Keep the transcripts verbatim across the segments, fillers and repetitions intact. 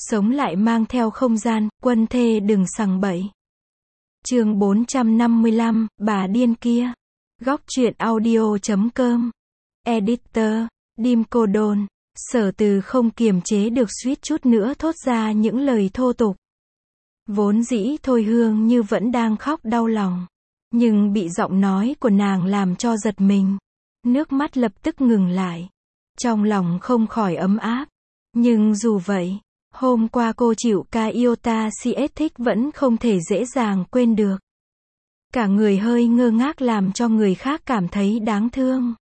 Sống lại mang theo không gian, quân thê đừng sằng bậy. Chương bốn trăm năm mươi lăm, bà điên kia. Góc truyện audio chấm com. Editor, Dim Cô Đôn. Sở Từ không kiềm chế được suýt chút nữa thốt ra những lời thô tục. Vốn dĩ Thôi Hương Như vẫn đang khóc đau lòng, nhưng bị giọng nói của nàng làm cho giật mình. Nước mắt lập tức ngừng lại. Trong lòng không khỏi ấm áp. Nhưng dù vậy, hôm qua cô chịu ca iota cs thích vẫn không thể dễ dàng quên được. Cả người hơi ngơ ngác làm cho người khác cảm thấy đáng thương.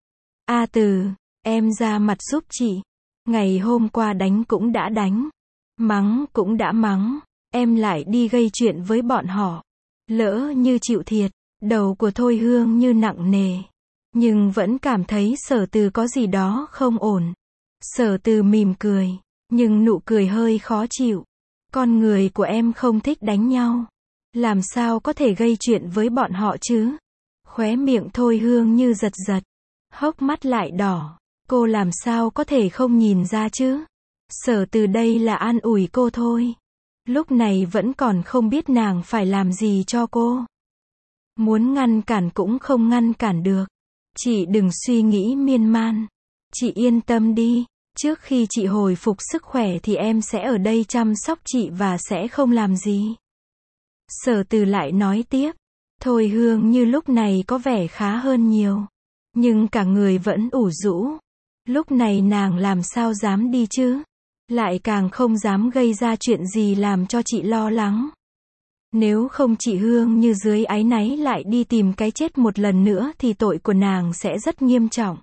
A Từ, em ra mặt giúp chị. Ngày hôm qua đánh cũng đã đánh, mắng cũng đã mắng, em lại đi gây chuyện với bọn họ. Lỡ như chịu thiệt, đầu của Thôi Hương Như nặng nề. Nhưng vẫn cảm thấy Sở Từ có gì đó không ổn. Sở Từ mỉm cười, nhưng nụ cười hơi khó chịu. Con người của em không thích đánh nhau, làm sao có thể gây chuyện với bọn họ chứ? Khóe miệng Thôi Hương Như giật giật, hốc mắt lại đỏ. Cô làm sao có thể không nhìn ra chứ? Sở Từ đây là an ủi cô thôi. Lúc này vẫn còn không biết nàng phải làm gì cho cô. Muốn ngăn cản cũng không ngăn cản được. Chị đừng suy nghĩ miên man. Chị yên tâm đi. Trước khi chị hồi phục sức khỏe thì em sẽ ở đây chăm sóc chị và sẽ không làm gì. Sở Từ lại nói tiếp. Thôi Hương Như lúc này có vẻ khá hơn nhiều, nhưng cả người vẫn ủ rũ. Lúc này nàng làm sao dám đi chứ? Lại càng không dám gây ra chuyện gì làm cho chị lo lắng. Nếu không chị Hương Như dưới áy náy lại đi tìm cái chết một lần nữa thì tội của nàng sẽ rất nghiêm trọng.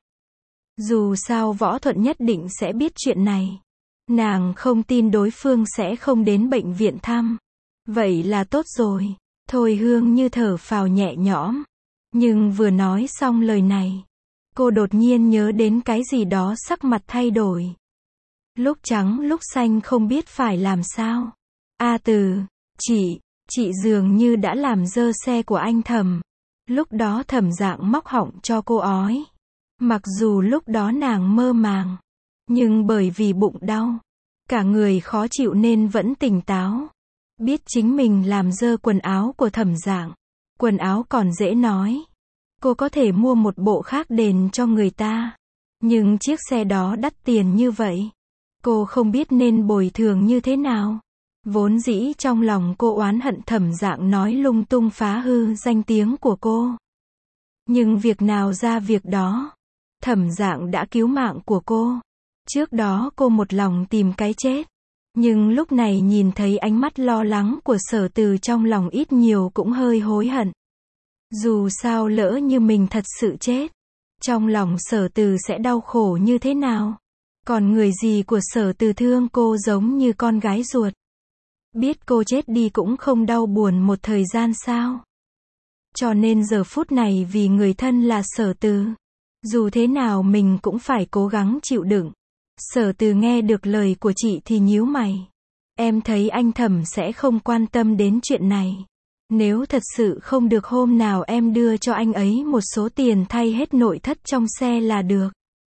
Dù sao Võ Thuận nhất định sẽ biết chuyện này. Nàng không tin đối phương sẽ không đến bệnh viện thăm. Vậy là tốt rồi. Thôi Hương Như thở phào nhẹ nhõm. Nhưng vừa nói xong lời này, cô đột nhiên nhớ đến cái gì đó, sắc mặt thay đổi. Lúc trắng lúc xanh không biết phải làm sao. A Từ, chị, chị dường như đã làm dơ xe của anh Thẩm. Lúc đó Thẩm Dạng móc họng cho cô ói. Mặc dù lúc đó nàng mơ màng, nhưng bởi vì bụng đau, cả người khó chịu nên vẫn tỉnh táo. Biết chính mình làm dơ quần áo của Thẩm Dạng. Quần áo còn dễ nói, cô có thể mua một bộ khác đền cho người ta. Nhưng chiếc xe đó đắt tiền như vậy, cô không biết nên bồi thường như thế nào. Vốn dĩ trong lòng cô oán hận Thẩm Dạng nói lung tung phá hư danh tiếng của cô. Nhưng việc nào ra việc đó. Thẩm Dạng đã cứu mạng của cô. Trước đó cô một lòng tìm cái chết. Nhưng lúc này nhìn thấy ánh mắt lo lắng của Sở Từ trong lòng ít nhiều cũng hơi hối hận. Dù sao lỡ như mình thật sự chết, trong lòng Sở Từ sẽ đau khổ như thế nào? Còn người gì của Sở Từ thương cô giống như con gái ruột. Biết cô chết đi cũng không đau buồn một thời gian sao? Cho nên giờ phút này vì người thân là Sở Từ, dù thế nào mình cũng phải cố gắng chịu đựng. Sở Từ nghe được lời của chị thì nhíu mày. Em thấy anh Thẩm sẽ không quan tâm đến chuyện này. Nếu thật sự không được hôm nào em đưa cho anh ấy một số tiền thay hết nội thất trong xe là được.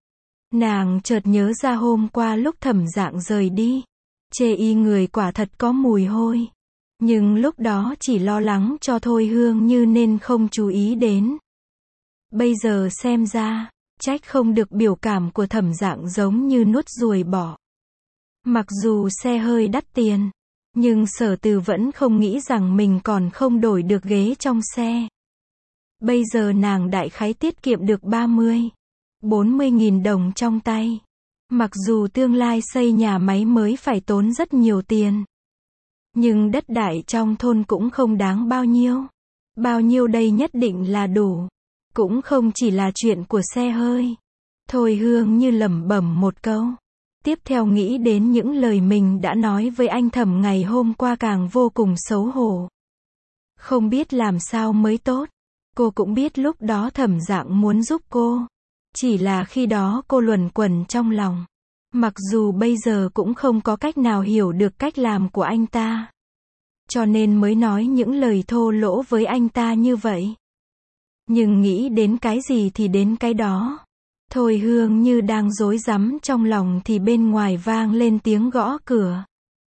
Nàng chợt nhớ ra hôm qua lúc Thẩm Dạng rời đi, chê y người quả thật có mùi hôi. Nhưng lúc đó chỉ lo lắng cho Thôi Hương Như nên không chú ý đến. Bây giờ xem ra, trách không được biểu cảm của Thẩm Dạng giống như nuốt ruồi bỏ. Mặc dù xe hơi đắt tiền, nhưng Sở Từ vẫn không nghĩ rằng mình còn không đổi được ghế trong xe. Bây giờ nàng đại khái tiết kiệm được ba mươi, bốn mươi nghìn đồng trong tay. Mặc dù tương lai xây nhà máy mới phải tốn rất nhiều tiền, nhưng đất đai trong thôn cũng không đáng bao nhiêu. Bao nhiêu đây nhất định là đủ. Cũng không chỉ là chuyện của xe hơi. Thôi Hương Như lẩm bẩm một câu. Tiếp theo nghĩ đến những lời mình đã nói với anh Thẩm ngày hôm qua càng vô cùng xấu hổ. Không biết làm sao mới tốt. Cô cũng biết lúc đó Thẩm Dạng muốn giúp cô. Chỉ là khi đó cô luẩn quẩn trong lòng. Mặc dù bây giờ cũng không có cách nào hiểu được cách làm của anh ta, cho nên mới nói những lời thô lỗ với anh ta như vậy. Nhưng nghĩ đến cái gì thì đến cái đó. Thôi Hương Như đang rối rắm trong lòng thì bên ngoài vang lên tiếng gõ cửa.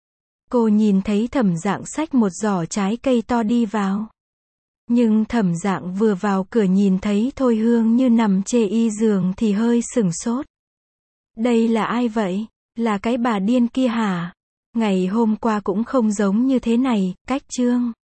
Cô nhìn thấy Thẩm Dạng xách một giỏ trái cây to đi vào. Nhưng Thẩm Dạng vừa vào cửa nhìn thấy Thôi Hương Như nằm chê y giường thì hơi sửng sốt. Đây là ai vậy? Là cái bà điên kia hả? Ngày hôm qua cũng không giống như thế này, cách trương.